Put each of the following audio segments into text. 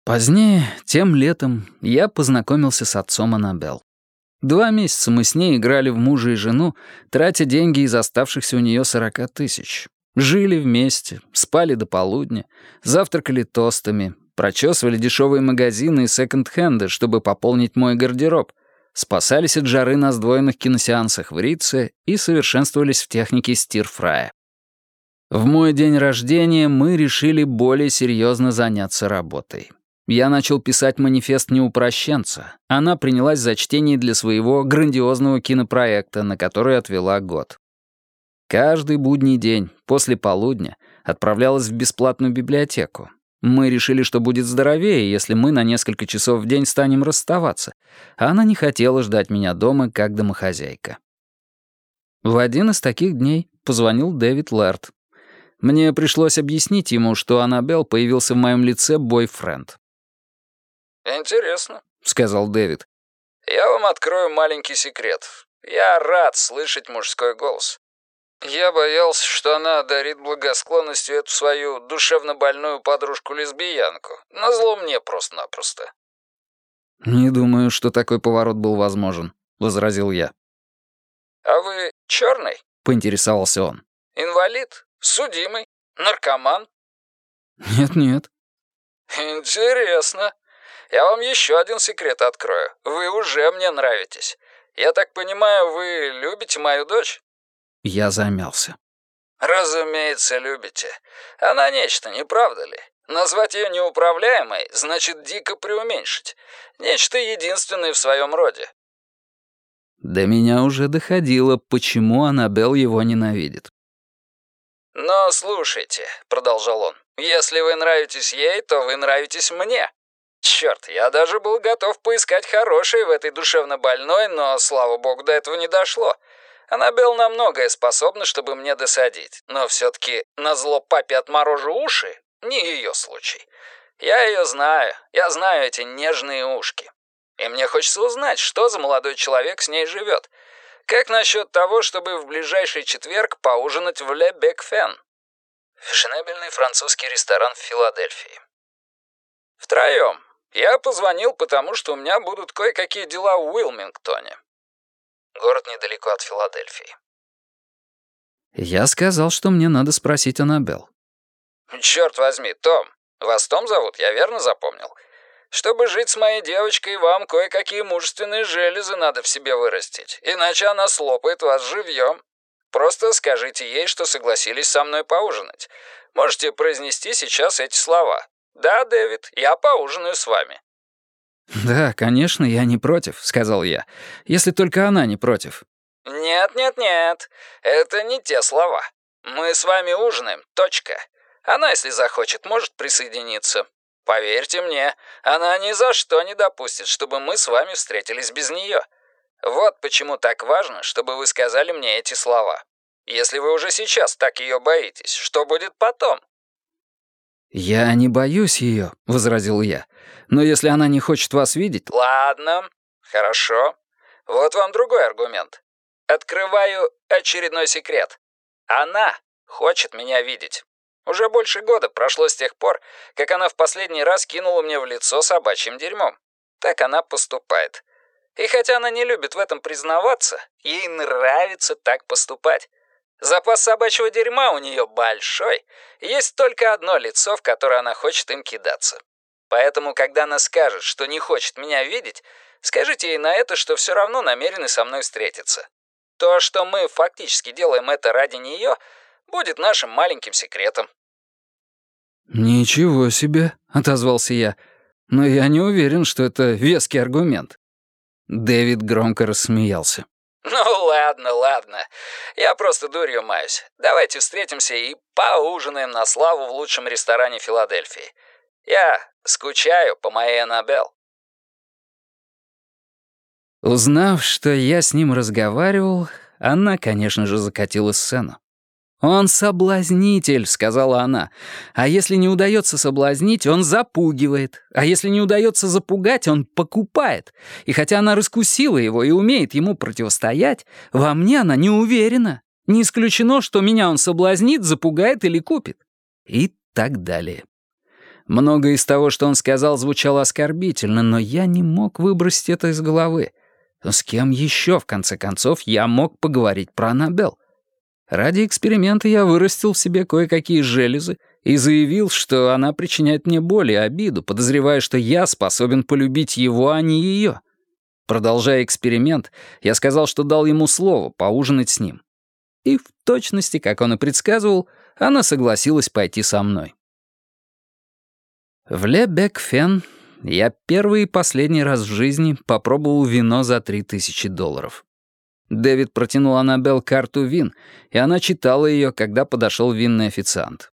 Позднее, тем летом, я познакомился с отцом Аннабелл. 2 месяца мы с ней играли в мужа и жену, тратя деньги из оставшихся у нее 40 тысяч. Жили вместе, спали до полудня, завтракали тостами, прочесывали дешевые магазины и секонд-хенды, чтобы пополнить мой гардероб, спасались от жары на сдвоенных киносеансах в Ритце и совершенствовались в технике стир-фрая. В мой день рождения мы решили более серьезно заняться работой. Я начал писать манифест неупрощенца. Она принялась за чтение для своего грандиозного кинопроекта, на который отвела год. Каждый будний день, после полудня, отправлялась в бесплатную библиотеку. Мы решили, что будет здоровее, если мы на несколько часов в день станем расставаться, а она не хотела ждать меня дома, как домохозяйка. В один из таких дней позвонил Дэвид Лэрд. Мне пришлось объяснить ему, что Аннабелл появился в моем лице бойфренд. «Интересно», — сказал Дэвид. «Я вам открою маленький секрет. Я рад слышать мужской голос. Я боялся, что она одарит благосклонностью эту свою душевно больную подружку-лесбиянку. Назло мне просто-напросто». «Не думаю, что такой поворот был возможен», — возразил я. «А вы черный?» — поинтересовался он. «Инвалид? Судимый? Наркоман?» «Нет-нет». «Интересно. Я вам еще один секрет открою. Вы уже мне нравитесь. Я так понимаю, вы любите мою дочь?» Я замялся. «Разумеется, любите. Она нечто, не правда ли? Назвать ее неуправляемой значит дико преуменьшить. Нечто единственное в своем роде». До меня уже доходило, почему Аннабелл его ненавидит. «Но слушайте», — продолжал он, — «если вы нравитесь ей, то вы нравитесь мне. Черт, я даже был готов поискать хорошее в этой душевно больной, но, слава богу, до этого не дошло. Аннабелл на многое способна, чтобы мне досадить, но все-таки назло папе отморожу уши — не ее случай. Я ее знаю, я знаю эти нежные ушки. И мне хочется узнать, что за молодой человек с ней живет. Как насчет того, чтобы в ближайший четверг поужинать в Ле Бек-Фен? Фешенебельный французский ресторан в Филадельфии. Втроем. Я позвонил, потому что у меня будут кое-какие дела в Уилмингтоне. Город недалеко от Филадельфии. Я сказал, что мне надо спросить Аннабелл. Черт возьми, Том. Вас Том зовут, я верно запомнил? Чтобы жить с моей девочкой, вам кое-какие мужественные железы надо в себе вырастить, иначе она слопает вас живьем. Просто скажите ей, что согласились со мной поужинать. Можете произнести сейчас эти слова. «Да, Дэвид, я поужинаю с вами». «Да, конечно, я не против», — сказал я. «Если только она не против». «Нет, это не те слова. Мы с вами ужинаем, точка. Она, если захочет, может присоединиться. Поверьте мне, она ни за что не допустит, чтобы мы с вами встретились без нее. Вот почему так важно, чтобы вы сказали мне эти слова. Если вы уже сейчас так ее боитесь, что будет потом?» «Я не боюсь ее», — возразил я. «Но если она не хочет вас видеть...» «Ладно, хорошо. Вот вам другой аргумент. Открываю очередной секрет. Она хочет меня видеть. Уже больше года прошло с тех пор, как она в последний раз кинула мне в лицо собачьим дерьмом. Так она поступает. И хотя она не любит в этом признаваться, ей нравится так поступать. Запас собачьего дерьма у нее большой, и есть только одно лицо, в которое она хочет им кидаться. Поэтому, когда она скажет, что не хочет меня видеть, скажите ей на это, что все равно намерены со мной встретиться. То, что мы фактически делаем это ради нее, будет нашим маленьким секретом». «Ничего себе», — отозвался я. «Но я не уверен, что это веский аргумент». Дэвид громко рассмеялся. «Ну ладно. Я просто дурью маюсь. Давайте встретимся и поужинаем на славу в лучшем ресторане Филадельфии. Я скучаю по моей Аннабелл». Узнав, что я с ним разговаривал, она, конечно же, закатила сцену. «Он соблазнитель», — сказала она. «А если не удается соблазнить, он запугивает. А если не удается запугать, он покупает. И хотя она раскусила его и умеет ему противостоять, во мне она не уверена. Не исключено, что меня он соблазнит, запугает или купит». И так далее. Многое из того, что он сказал, звучало оскорбительно, но я не мог выбросить это из головы. С кем еще, в конце концов, я мог поговорить про Аннабелл? Ради эксперимента я вырастил в себе кое-какие железы и заявил, что она причиняет мне боль и обиду, подозревая, что я способен полюбить его, а не ее. Продолжая эксперимент, я сказал, что дал ему слово поужинать с ним. И в точности, как он и предсказывал, она согласилась пойти со мной. В Ле-Бек-Фен я первый и последний раз в жизни попробовал вино за $3000. Дэвид протянул Аннабелл карту вин, и она читала ее, когда подошел винный официант.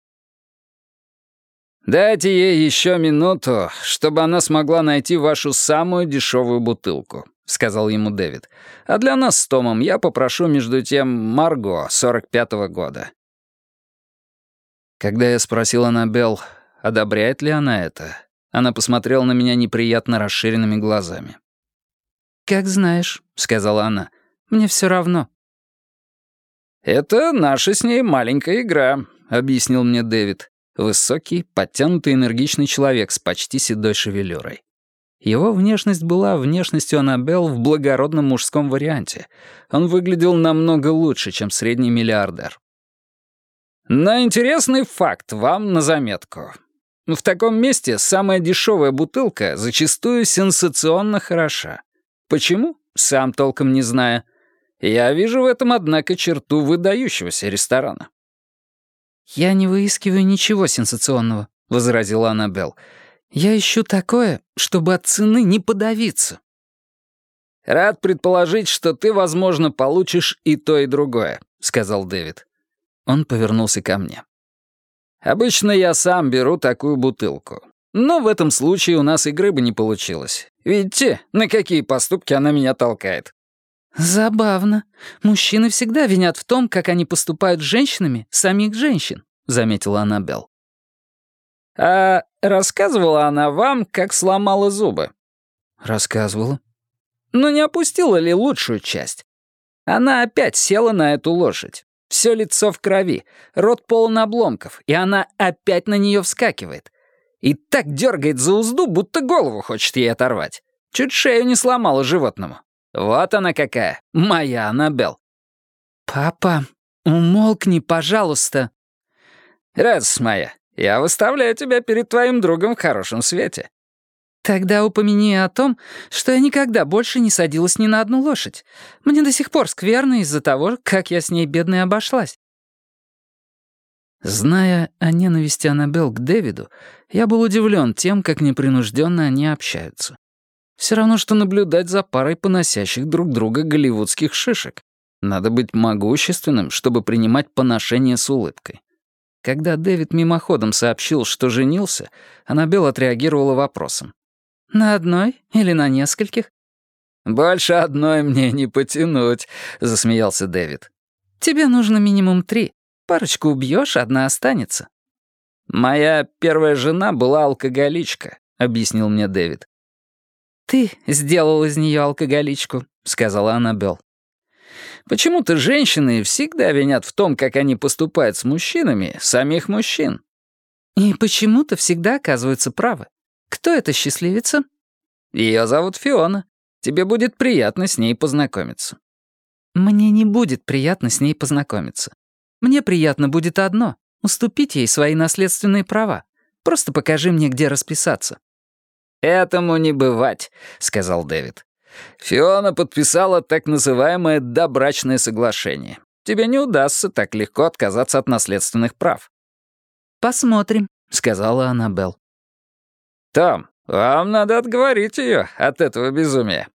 «Дайте ей еще минуту, чтобы она смогла найти вашу самую дешевую бутылку», — сказал ему Дэвид. «А для нас с Томом я попрошу между тем Марго 45-го года». Когда я спросил Аннабелл, одобряет ли она это, она посмотрела на меня неприятно расширенными глазами. «Как знаешь», — сказала она, — «мне все равно». «Это наша с ней маленькая игра», — объяснил мне Дэвид. Высокий, подтянутый, энергичный человек с почти седой шевелюрой. Его внешность была внешностью Аннабелл в благородном мужском варианте. Он выглядел намного лучше, чем средний миллиардер. «Но интересный факт вам на заметку. В таком месте самая дешевая бутылка зачастую сенсационно хороша. Почему? Сам толком не знаю. Я вижу в этом, однако, черту выдающегося ресторана». «Я не выискиваю ничего сенсационного», — возразила Аннабелл. «Я ищу такое, чтобы от цены не подавиться». «Рад предположить, что ты, возможно, получишь и то, и другое», — сказал Дэвид. Он повернулся ко мне. «Обычно я сам беру такую бутылку. Но в этом случае у нас игры бы не получилось. Видите, на какие поступки она меня толкает?» «Забавно. Мужчины всегда винят в том, как они поступают с женщинами, самих женщин», — заметила Аннабелл. «А рассказывала она вам, как сломала зубы?» «Рассказывала». «Ну не опустила ли лучшую часть? Она опять села на эту лошадь. Все лицо в крови, рот полон обломков, и она опять на нее вскакивает. И так дергает за узду, будто голову хочет ей оторвать. Чуть шею не сломала животному. Вот она какая, моя Аннабелл». «Папа, умолкни, пожалуйста». «Радость моя, я выставляю тебя перед твоим другом в хорошем свете». «Тогда упомяни о том, что я никогда больше не садилась ни на одну лошадь. Мне до сих пор скверно из-за того, как я с ней бедной обошлась». Зная о ненависти Аннабелл к Дэвиду, я был удивлен тем, как непринужденно они общаются. Все равно, что наблюдать за парой поносящих друг друга голливудских шишек. Надо быть могущественным, чтобы принимать поношение с улыбкой. Когда Дэвид мимоходом сообщил, что женился, Аннабелл отреагировала вопросом. «На одной или на нескольких?» «Больше одной мне не потянуть», — засмеялся Дэвид. «Тебе нужно минимум 3. Парочку убьешь, одна останется». «Моя первая жена была алкоголичка», — объяснил мне Дэвид. «Ты сделал из нее алкоголичку», — сказала Аннабелл. «Почему-то женщины всегда винят в том, как они поступают с мужчинами, самих мужчин». «И почему-то всегда оказываются правы. Кто эта счастливица?» «Ее зовут Фиона. Тебе будет приятно с ней познакомиться». «Мне не будет приятно с ней познакомиться. Мне приятно будет одно — уступить ей свои наследственные права. Просто покажи мне, где расписаться». «Этому не бывать», — сказал Дэвид. «Фиона подписала так называемое добрачное соглашение. Тебе не удастся так легко отказаться от наследственных прав». «Посмотрим», — сказала Аннабелл. «Том, вам надо отговорить ее от этого безумия».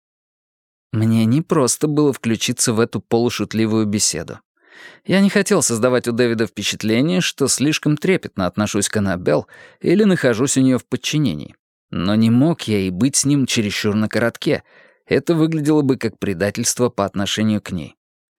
Мне непросто было включиться в эту полушутливую беседу. Я не хотел создавать у Дэвида впечатление, что слишком трепетно отношусь к Аннабелл или нахожусь у нее в подчинении. Но не мог я и быть с ним чересчур на коротке. Это выглядело бы как предательство по отношению к ней.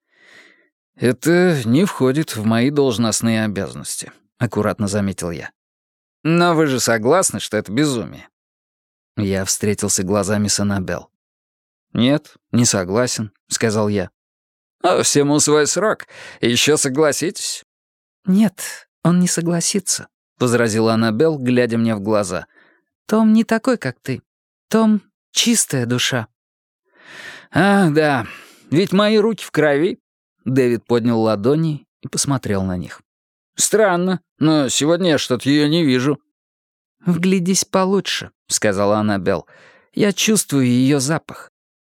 «Это не входит в мои должностные обязанности», — аккуратно заметил я. «Но вы же согласны, что это безумие?» Я встретился глазами с Аннабелл. «Нет, не согласен», — сказал я. «А всему свой срок. Еще согласитесь?» «Нет, он не согласится». — возразила Аннабелл, глядя мне в глаза. «Том не такой, как ты. Том — чистая душа». «Ах, да, ведь мои руки в крови». Дэвид поднял ладони и посмотрел на них. «Странно, но сегодня я что-то ее не вижу». «Вглядись получше», — сказала Аннабелл. «Я чувствую ее запах».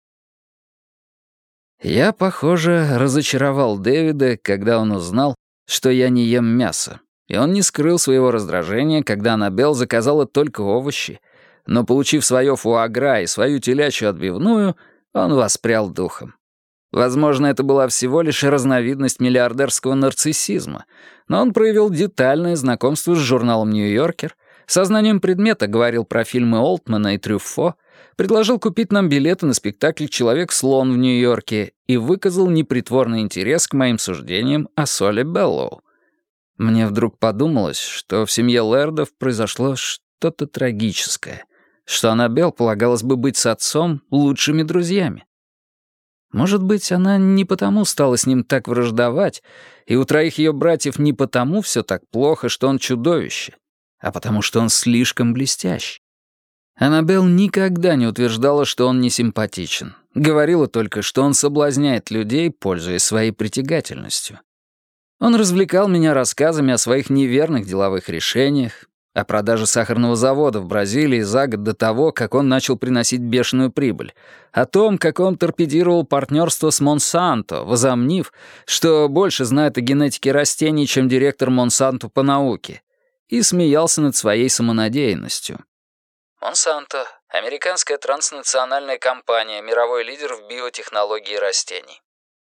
Я, похоже, разочаровал Дэвида, когда он узнал, что я не ем мясо, и он не скрыл своего раздражения, когда Аннабелл заказала только овощи, но, получив свое фуагра и свою телячью отбивную, он воспрял духом. Возможно, это была всего лишь разновидность миллиардерского нарциссизма, но он проявил детальное знакомство с журналом «Нью-Йоркер», сознанием предмета говорил про фильмы Олтмана и Трюффо, предложил купить нам билеты на спектакль «Человек-слон» в Нью-Йорке и выказал непритворный интерес к моим суждениям о Соле Беллоу. Мне вдруг подумалось, что в семье Лэрдов произошло что-то трагическое, что Аннабелл полагалось бы быть с отцом лучшими друзьями. Может быть, она не потому стала с ним так враждовать, и у троих ее братьев не потому все так плохо, что он чудовище, а потому что он слишком блестящ. Аннабелл никогда не утверждала, что он не симпатичен. Говорила только, что он соблазняет людей, пользуясь своей притягательностью. Он развлекал меня рассказами о своих неверных деловых решениях, о продаже сахарного завода в Бразилии за год до того, как он начал приносить бешеную прибыль, о том, как он торпедировал партнерство с Монсанто, возомнив, что больше знает о генетике растений, чем директор Монсанто по науке, и смеялся над своей самонадеянностью. Монсанто — американская транснациональная компания, мировой лидер в биотехнологии растений.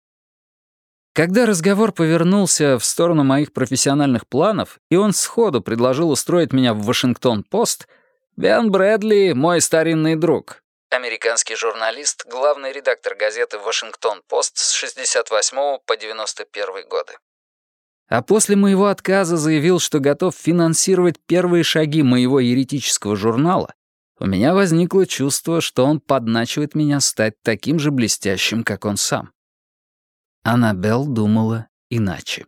Когда разговор повернулся в сторону моих профессиональных планов, и он сходу предложил устроить меня в «Вашингтон-Пост», Бен Брэдли — мой старинный друг. Американский журналист, главный редактор газеты «Вашингтон-Пост» с 68 по 91 годы. А после моего отказа заявил, что готов финансировать первые шаги моего еретического журнала, у меня возникло чувство, что он подначивает меня стать таким же блестящим, как он сам. Аннабелл думала иначе.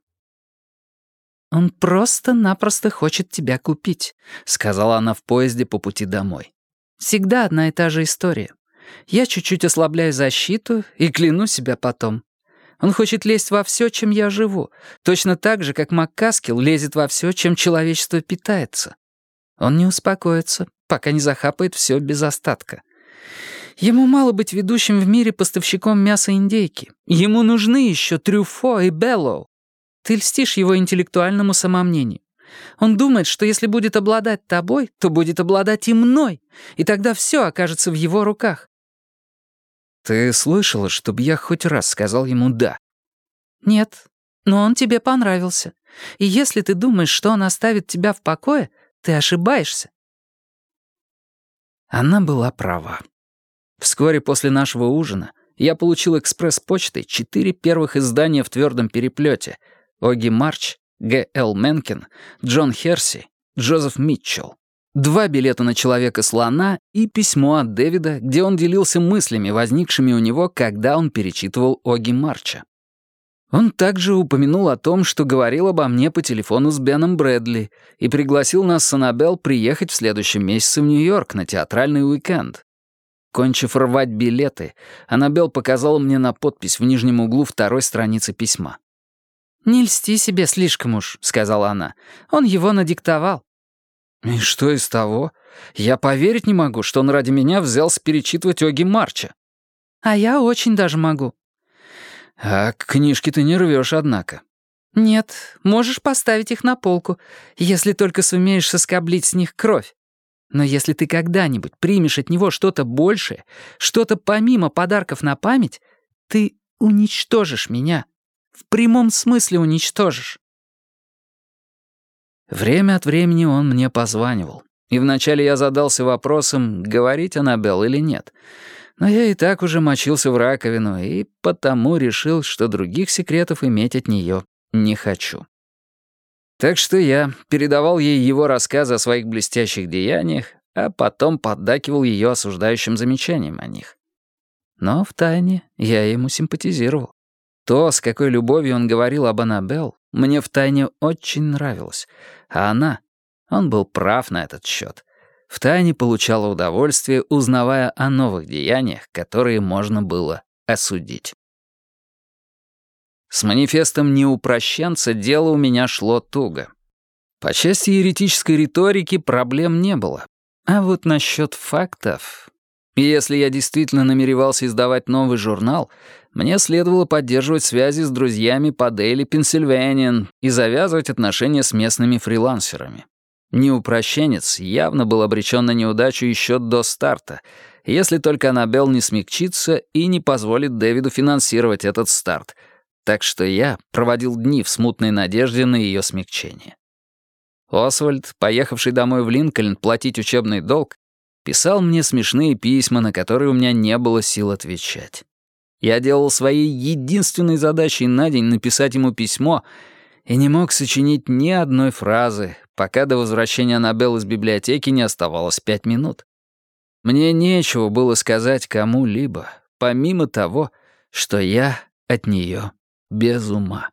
«Он просто-напросто хочет тебя купить», — сказала она в поезде по пути домой. «Всегда одна и та же история. Я чуть-чуть ослабляю защиту и кляну себя потом. Он хочет лезть во все, чем я живу, точно так же, как Маккаскил лезет во все, чем человечество питается. Он не успокоится, пока не захапает все без остатка. Ему мало быть ведущим в мире поставщиком мяса индейки. Ему нужны еще Трюффо и Беллоу. Ты льстишь его интеллектуальному самомнению. Он думает, что если будет обладать тобой, то будет обладать и мной, и тогда все окажется в его руках». «Ты слышала, чтобы я хоть раз сказал ему «да»?» «Нет, но он тебе понравился. И если ты думаешь, что он оставит тебя в покое, ты ошибаешься». Она была права. Вскоре после нашего ужина я получил экспресс-почтой 4 первых издания в твердом переплете: Оги Марч, Г.Л. Менкен, Джон Херси, Джозеф Митчелл, 2 билета на Человека-слона и письмо от Дэвида, где он делился мыслями, возникшими у него, когда он перечитывал Оги Марча. Он также упомянул о том, что говорил обо мне по телефону с Беном Брэдли и пригласил нас с Аннабелл приехать в следующем месяце в Нью-Йорк на театральный уикенд. Кончив рвать билеты, Аннабелл показала мне на подпись в нижнем углу 2-й страницы письма. «Не льсти себе слишком уж», — сказала она. «Он его надиктовал». «И что из того? Я поверить не могу, что он ради меня взялся перечитывать Оги Марча». «А я очень даже могу». «А книжки ты не рвешь, однако». «Нет, можешь поставить их на полку, если только сумеешь соскоблить с них кровь. Но если ты когда-нибудь примешь от него что-то большее, что-то помимо подарков на память, ты уничтожишь меня. В прямом смысле уничтожишь». Время от времени он мне позванивал, и вначале я задался вопросом, говорить Аннабелл или нет. Но я и так уже мочился в раковину, и потому решил, что других секретов иметь от нее не хочу. Так что я передавал ей его рассказы о своих блестящих деяниях, а потом поддакивал ее осуждающим замечаниям о них. Но втайне я ему симпатизировал. То, с какой любовью он говорил об Аннабелл, мне втайне очень нравилось, а она Он был прав на этот счет. Втайне получала удовольствие, узнавая о новых деяниях, которые можно было осудить. С манифестом неупрощенца дело у меня шло туго. По части еретической риторики проблем не было. А вот насчет фактов... Если я действительно намеревался издавать новый журнал, мне следовало поддерживать связи с друзьями по Daily Pennsylvanian и завязывать отношения с местными фрилансерами. Неупрощенец явно был обречен на неудачу еще до старта, если только Аннабелл не смягчится и не позволит Дэвиду финансировать этот старт, так что я проводил дни в смутной надежде на ее смягчение. Освальд, поехавший домой в Линкольн платить учебный долг, писал мне смешные письма, на которые у меня не было сил отвечать. Я делал своей единственной задачей на день написать ему письмо и не мог сочинить ни одной фразы, пока до возвращения Аннабелл из библиотеки не оставалось 5 минут. Мне нечего было сказать кому-либо, помимо того, что я от нее без ума.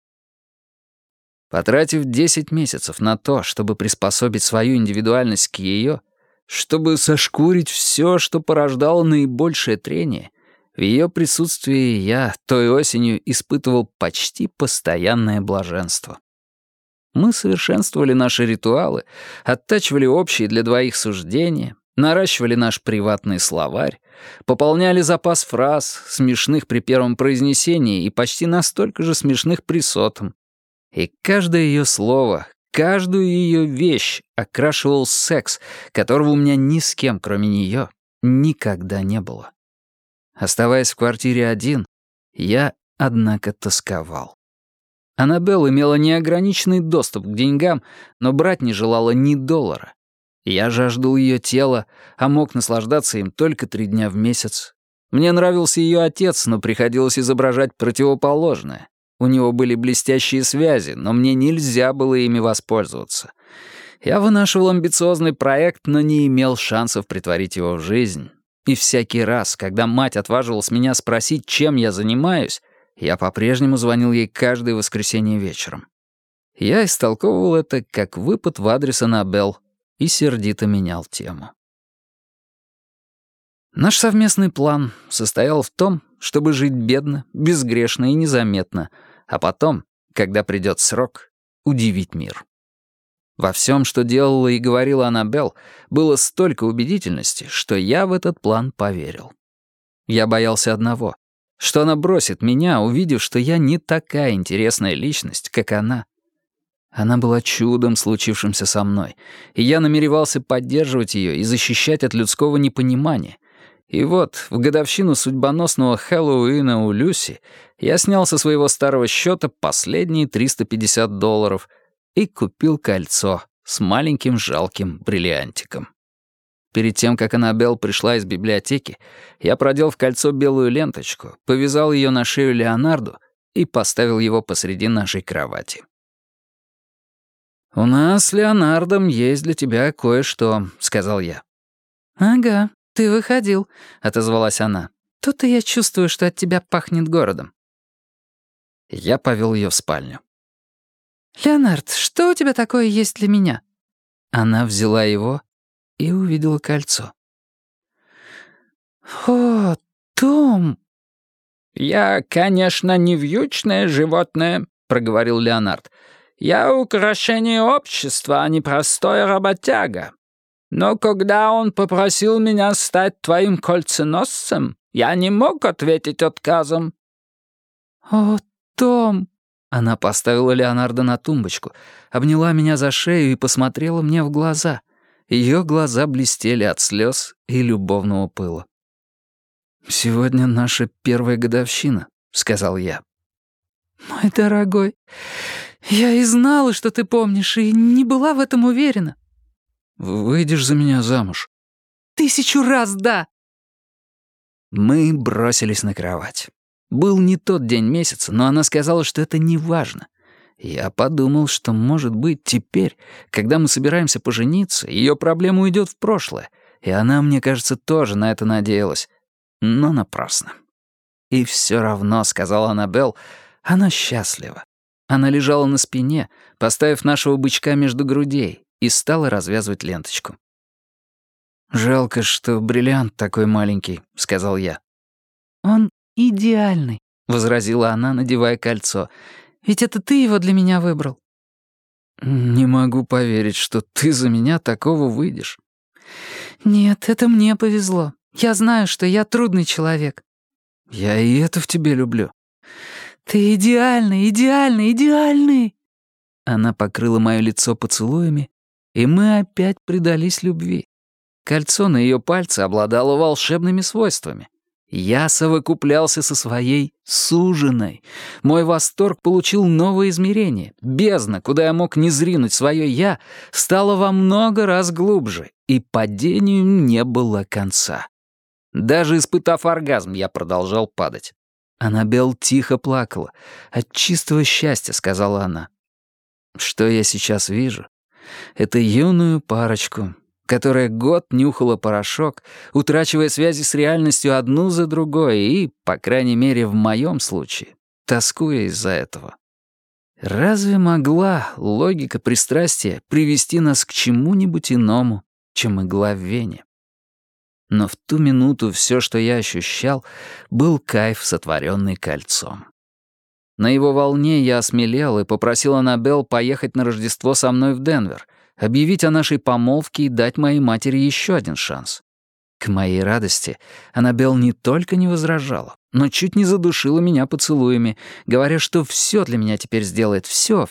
Потратив 10 месяцев на то, чтобы приспособить свою индивидуальность к ее, чтобы сошкурить все, что порождало наибольшее трение, в ее присутствии я той осенью испытывал почти постоянное блаженство. Мы совершенствовали наши ритуалы, оттачивали общие для двоих суждения, наращивали наш приватный словарь, пополняли запас фраз, смешных при первом произнесении и почти настолько же смешных при сотом. И каждое ее слово, каждую ее вещь окрашивал секс, которого у меня ни с кем, кроме нее, никогда не было. Оставаясь в квартире один, я, однако, тосковал. Аннабелл имела неограниченный доступ к деньгам, но брать не желала ни доллара. Я жаждал ее тела, а мог наслаждаться им только 3 дня в месяц. Мне нравился ее отец, но приходилось изображать противоположное. У него были блестящие связи, но мне нельзя было ими воспользоваться. Я вынашивал амбициозный проект, но не имел шансов притворить его в жизнь. И всякий раз, когда мать отваживалась меня спросить, чем я занимаюсь, я по-прежнему звонил ей каждое воскресенье вечером. Я истолковывал это как выпад в адрес Аннабелл и сердито менял тему. Наш совместный план состоял в том, чтобы жить бедно, безгрешно и незаметно, а потом, когда придет срок, удивить мир. Во всем, что делала и говорила Аннабелл, было столько убедительности, что я в этот план поверил. Я боялся одного, что она бросит меня, увидев, что я не такая интересная личность, как она. Она была чудом, случившимся со мной, и я намеревался поддерживать ее и защищать от людского непонимания. И вот, в годовщину судьбоносного Хэллоуина у Люси я снял со своего старого счета последние $350 и купил кольцо с маленьким жалким бриллиантиком. Перед тем, как Аннабелл пришла из библиотеки, я продел в кольцо белую ленточку, повязал ее на шею Леонарду и поставил его посреди нашей кровати. «У нас с Леонардом есть для тебя кое-что», — сказал я. «Ага, ты выходил», — отозвалась она. «Тут-то я чувствую, что от тебя пахнет городом». Я повел ее в спальню. «Леонард, что у тебя такое есть для меня?» Она взяла его и увидела кольцо. «О, Том!» «Я, конечно, не вьючное животное», — проговорил Леонард. «Я украшение общества, а не простой работяга. Но когда он попросил меня стать твоим кольценосцем, я не мог ответить отказом». «О, Том!» Она поставила Леонардо на тумбочку, обняла меня за шею и посмотрела мне в глаза. Ее глаза блестели от слез и любовного пыла. «Сегодня наша первая годовщина», — сказал я. «Мой дорогой, я и знала, что ты помнишь, и не была в этом уверена». «Выйдешь за меня замуж?» 1000 раз да!» Мы бросились на кровать. Был не тот день месяца, но она сказала, что это не важно. Я подумал, что, может быть, теперь, когда мы собираемся пожениться, ее проблема уйдет в прошлое, и она, мне кажется, тоже на это надеялась. Но напрасно. «И все равно», — сказала Аннабелл, — «она счастлива». Она лежала на спине, поставив нашего бычка между грудей, и стала развязывать ленточку. «Жалко, что бриллиант такой маленький», — сказал я. «Он идеальный», — возразила она, надевая кольцо. «Ведь это ты его для меня выбрал». «Не могу поверить, что ты за меня такого выйдешь». «Нет, это мне повезло. Я знаю, что я трудный человек». «Я и это в тебе люблю». «Ты идеальный, идеальный, идеальный!» Она покрыла моё лицо поцелуями, и мы опять предались любви. Кольцо на её пальце обладало волшебными свойствами. Я совокуплялся со своей суженой. Мой восторг получил новое измерение. Бездна, куда я мог не зринуть своё «я», стала во много раз глубже, и падению не было конца. Даже испытав оргазм, я продолжал падать. Аннабелл тихо плакала. «От чистого счастья», — сказала она. Что я сейчас вижу? Это юную парочку, которая год нюхала порошок, утрачивая связи с реальностью одну за другой и, по крайней мере, в моем случае, тоскуя из-за этого. Разве могла логика пристрастия привести нас к чему-нибудь иному, чем игла в вене? Но в ту минуту все, что я ощущал, был кайф, сотворенный кольцом. На его волне я осмелел и попросил Аннабелл поехать на Рождество со мной в Денвер, объявить о нашей помолвке и дать моей матери еще один шанс. К моей радости, Аннабелл не только не возражала, но чуть не задушила меня поцелуями, говоря, что все для меня теперь сделает, все.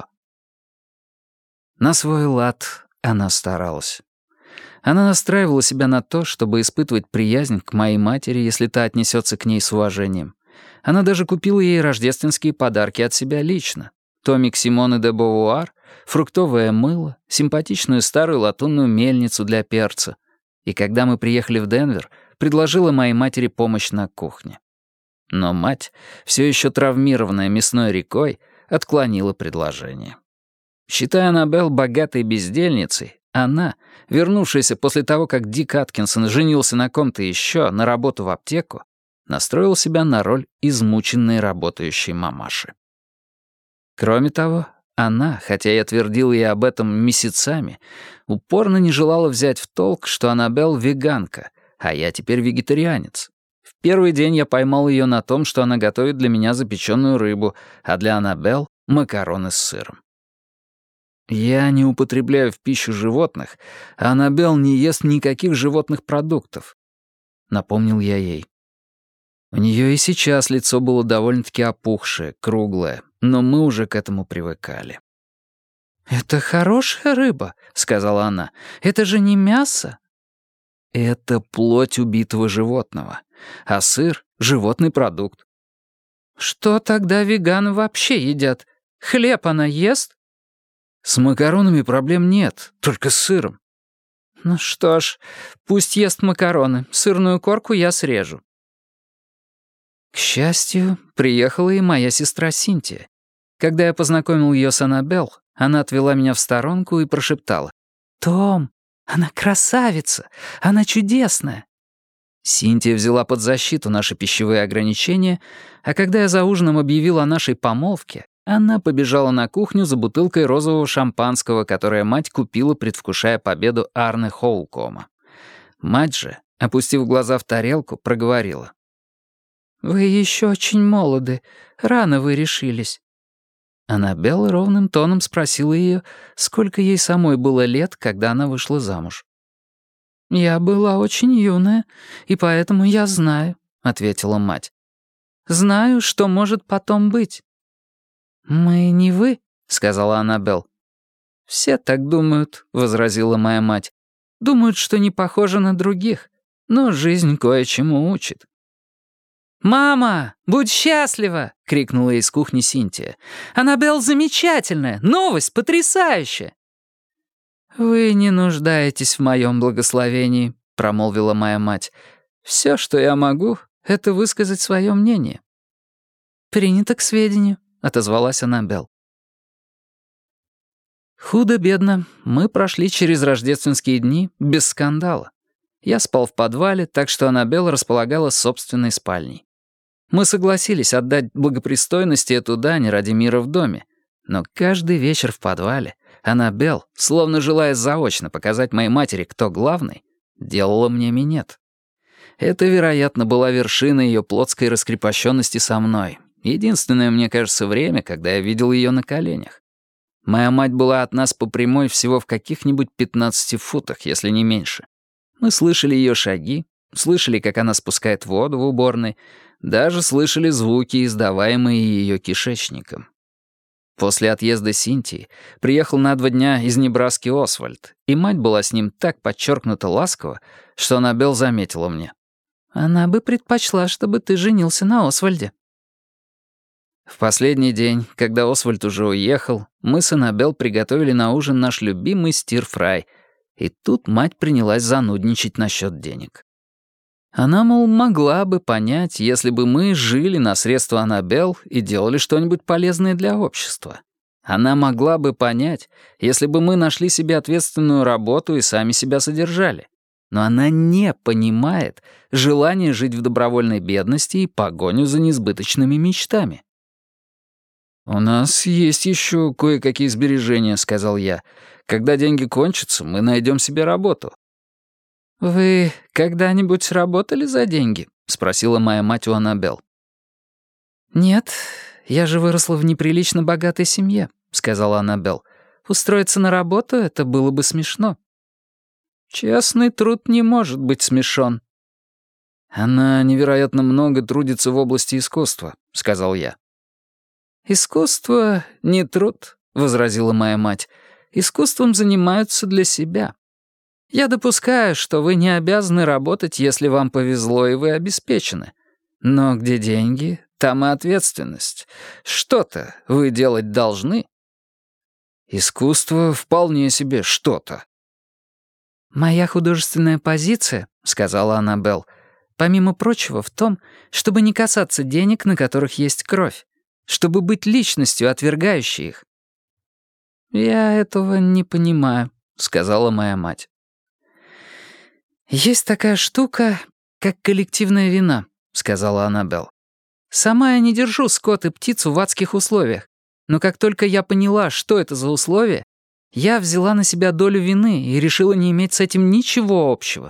На свой лад она старалась. Она настраивала себя на то, чтобы испытывать приязнь к моей матери, если та отнесется к ней с уважением. Она даже купила ей рождественские подарки от себя лично. Томик Симоны де Бовуар, фруктовое мыло, симпатичную старую латунную мельницу для перца. И когда мы приехали в Денвер, предложила моей матери помощь на кухне. Но мать, все еще травмированная мясной рекой, отклонила предложение. Считая Аннабелл богатой бездельницей, она, вернувшаяся после того, как Дик Аткинсон женился на ком-то еще, на работу в аптеку, настроил себя на роль измученной работающей мамаши. Кроме того, она, хотя я твердил ей об этом месяцами, упорно не желала взять в толк, что Аннабелл веганка, а я теперь вегетарианец. В первый день я поймал ее на том, что она готовит для меня запеченную рыбу, а для Аннабелл — макароны с сыром. Я не употребляю в пищу животных, а Аннабелл не ест никаких животных продуктов, напомнил я ей. У нее и сейчас лицо было довольно-таки опухшее, круглое, но мы уже к этому привыкали. «Это хорошая рыба», — сказала она. «Это же не мясо». «Это плоть убитого животного, а сыр — животный продукт». «Что тогда веганы вообще едят? Хлеб она ест?» «С макаронами проблем нет, только с сыром». «Ну что ж, пусть ест макароны, сырную корку я срежу». К счастью, приехала и моя сестра Синтия. Когда я познакомил ее с Аннабелл, она отвела меня в сторонку и прошептала: «Том, она красавица, она чудесная». Синтия взяла под защиту наши пищевые ограничения, а когда я за ужином объявил о нашей помолвке, она побежала на кухню за бутылкой розового шампанского, которое мать купила, предвкушая победу Арне Хоулкома. Мать же, опустив глаза в тарелку, проговорила: «Вы еще очень молоды. Рано вы решились». Аннабелл ровным тоном спросила ее, сколько ей самой было лет, когда она вышла замуж. «Я была очень юная, и поэтому я знаю», — ответила мать. «Знаю, что может потом быть». «Мы не вы», — сказала Аннабелл. «Все так думают», — возразила моя мать. «Думают, что не похожи на других, но жизнь кое-чему учит». «Мама, будь счастлива!» — крикнула из кухни Синтия. «Аннабелл замечательная! Новость потрясающая!» «Вы не нуждаетесь в моем благословении», — промолвила моя мать. «Все, что я могу, — это высказать свое мнение». «Принято к сведению», — отозвалась Аннабелл. Худо-бедно мы прошли через рождественские дни без скандала. Я спал в подвале, так что Аннабелл располагала собственной спальней. Мы согласились отдать благопристойности эту дань ради мира в доме, но каждый вечер в подвале, Аннабелл, словно желая заочно показать моей матери, кто главный, делала мне минет. Это, вероятно, была вершина ее плотской раскрепощенности со мной. Единственное, мне кажется, время, когда я видел ее на коленях. Моя мать была от нас по прямой всего в каких-нибудь 15 футах, если не меньше. Мы слышали ее шаги, слышали, как она спускает воду в уборной, даже слышали звуки, издаваемые ее кишечником. После отъезда Синтии приехал на 2 дня из Небраски Освальд, и мать была с ним так подчеркнуто ласкова, что Аннабелл заметила мне: «Она бы предпочла, чтобы ты женился на Освальде». В последний день, когда Освальд уже уехал, мы с Аннабелл приготовили на ужин наш любимый стир-фрай, и тут мать принялась занудничать насчет денег. Она, мол, могла бы понять, если бы мы жили на средства Аннабелл и делали что-нибудь полезное для общества. Она могла бы понять, если бы мы нашли себе ответственную работу и сами себя содержали. Но она не понимает желание жить в добровольной бедности и погоню за несбыточными мечтами. «У нас есть еще кое-какие сбережения», — сказал я. «Когда деньги кончатся, мы найдем себе работу». «Вы когда-нибудь работали за деньги?» — спросила моя мать у Аннабелл. «Нет, я же выросла в неприлично богатой семье», — сказала Аннабелл. «Устроиться на работу — это было бы смешно». «Честный труд не может быть смешон». «Она невероятно много трудится в области искусства», — сказал я. «Искусство — не труд», — возразила моя мать. «Искусством занимаются для себя. Я допускаю, что вы не обязаны работать, если вам повезло и вы обеспечены. Но где деньги, там и ответственность. Что-то вы делать должны». «Искусство вполне себе что-то». «Моя художественная позиция, — сказала Аннабелл, — помимо прочего в том, чтобы не касаться денег, на которых есть кровь, чтобы быть личностью, отвергающей их». «Я этого не понимаю», — сказала моя мать. «Есть такая штука, как коллективная вина», — сказала Аннабелл. «Сама я не держу скот и птицу в адских условиях, но как только я поняла, что это за условия, я взяла на себя долю вины и решила не иметь с этим ничего общего».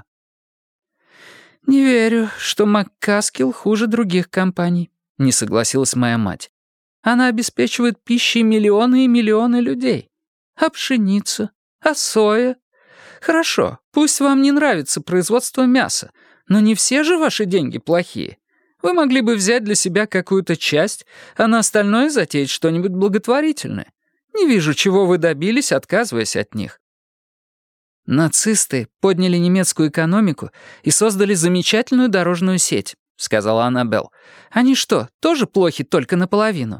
«Не верю, что МакКаскил хуже других компаний», — не согласилась моя мать. «Она обеспечивает пищей миллионы и миллионы людей. А пшеница? А соя? Хорошо, пусть вам не нравится производство мяса, но не все же ваши деньги плохие. Вы могли бы взять для себя какую-то часть, а на остальное затеять что-нибудь благотворительное. Не вижу, чего вы добились, отказываясь от них». «Нацисты подняли немецкую экономику и создали замечательную дорожную сеть», — сказала Аннабелл. «Они что, тоже плохи только наполовину?»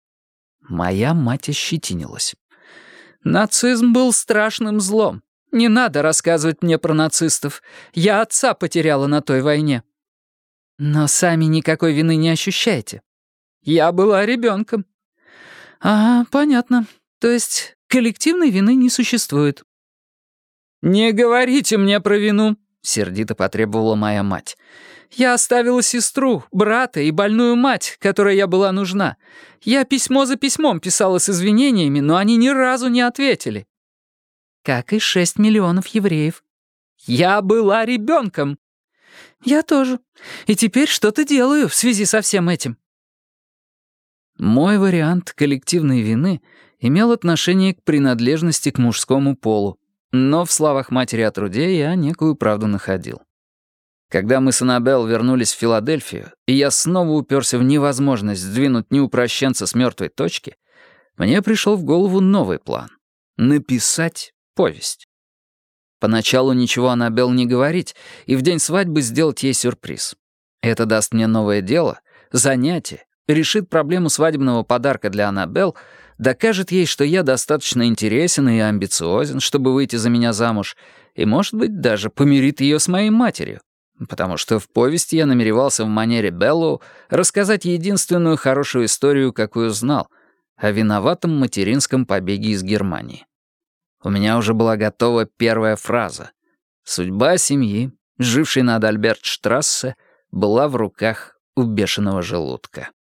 Моя мать ощетинилась. «Нацизм был страшным злом. Не надо рассказывать мне про нацистов. Я отца потеряла на той войне». «Но сами никакой вины не ощущаете». «Я была ребенком». «Ага, понятно. То есть коллективной вины не существует». «Не говорите мне про вину», — сердито потребовала моя мать. «Я оставила сестру, брата и больную мать, которой я была нужна. Я письмо за письмом писала с извинениями, но они ни разу не ответили». «Как и 6 миллионов евреев». «Я была ребенком». «Я тоже. И теперь что-то делаю в связи со всем этим». Мой вариант коллективной вины имел отношение к принадлежности к мужскому полу, но в словах матери о труде я некую правду находил. Когда мы с Аннабелл вернулись в Филадельфию, и я снова уперся в невозможность сдвинуть неупрощенца с мертвой точки, мне пришел в голову новый план — написать повесть. Поначалу ничего Аннабелл не говорить, и в день свадьбы сделать ей сюрприз. Это даст мне новое дело, занятие, решит проблему свадебного подарка для Аннабелл, докажет ей, что я достаточно интересен и амбициозен, чтобы выйти за меня замуж, и, может быть, даже помирит ее с моей матерью, потому что в повести я намеревался в манере Беллоу рассказать единственную хорошую историю, какую знал, о виноватом материнском побеге из Германии. У меня уже была готова первая фраза. Судьба семьи, жившей на Адальбертштрассе, была в руках у бешеного желудка.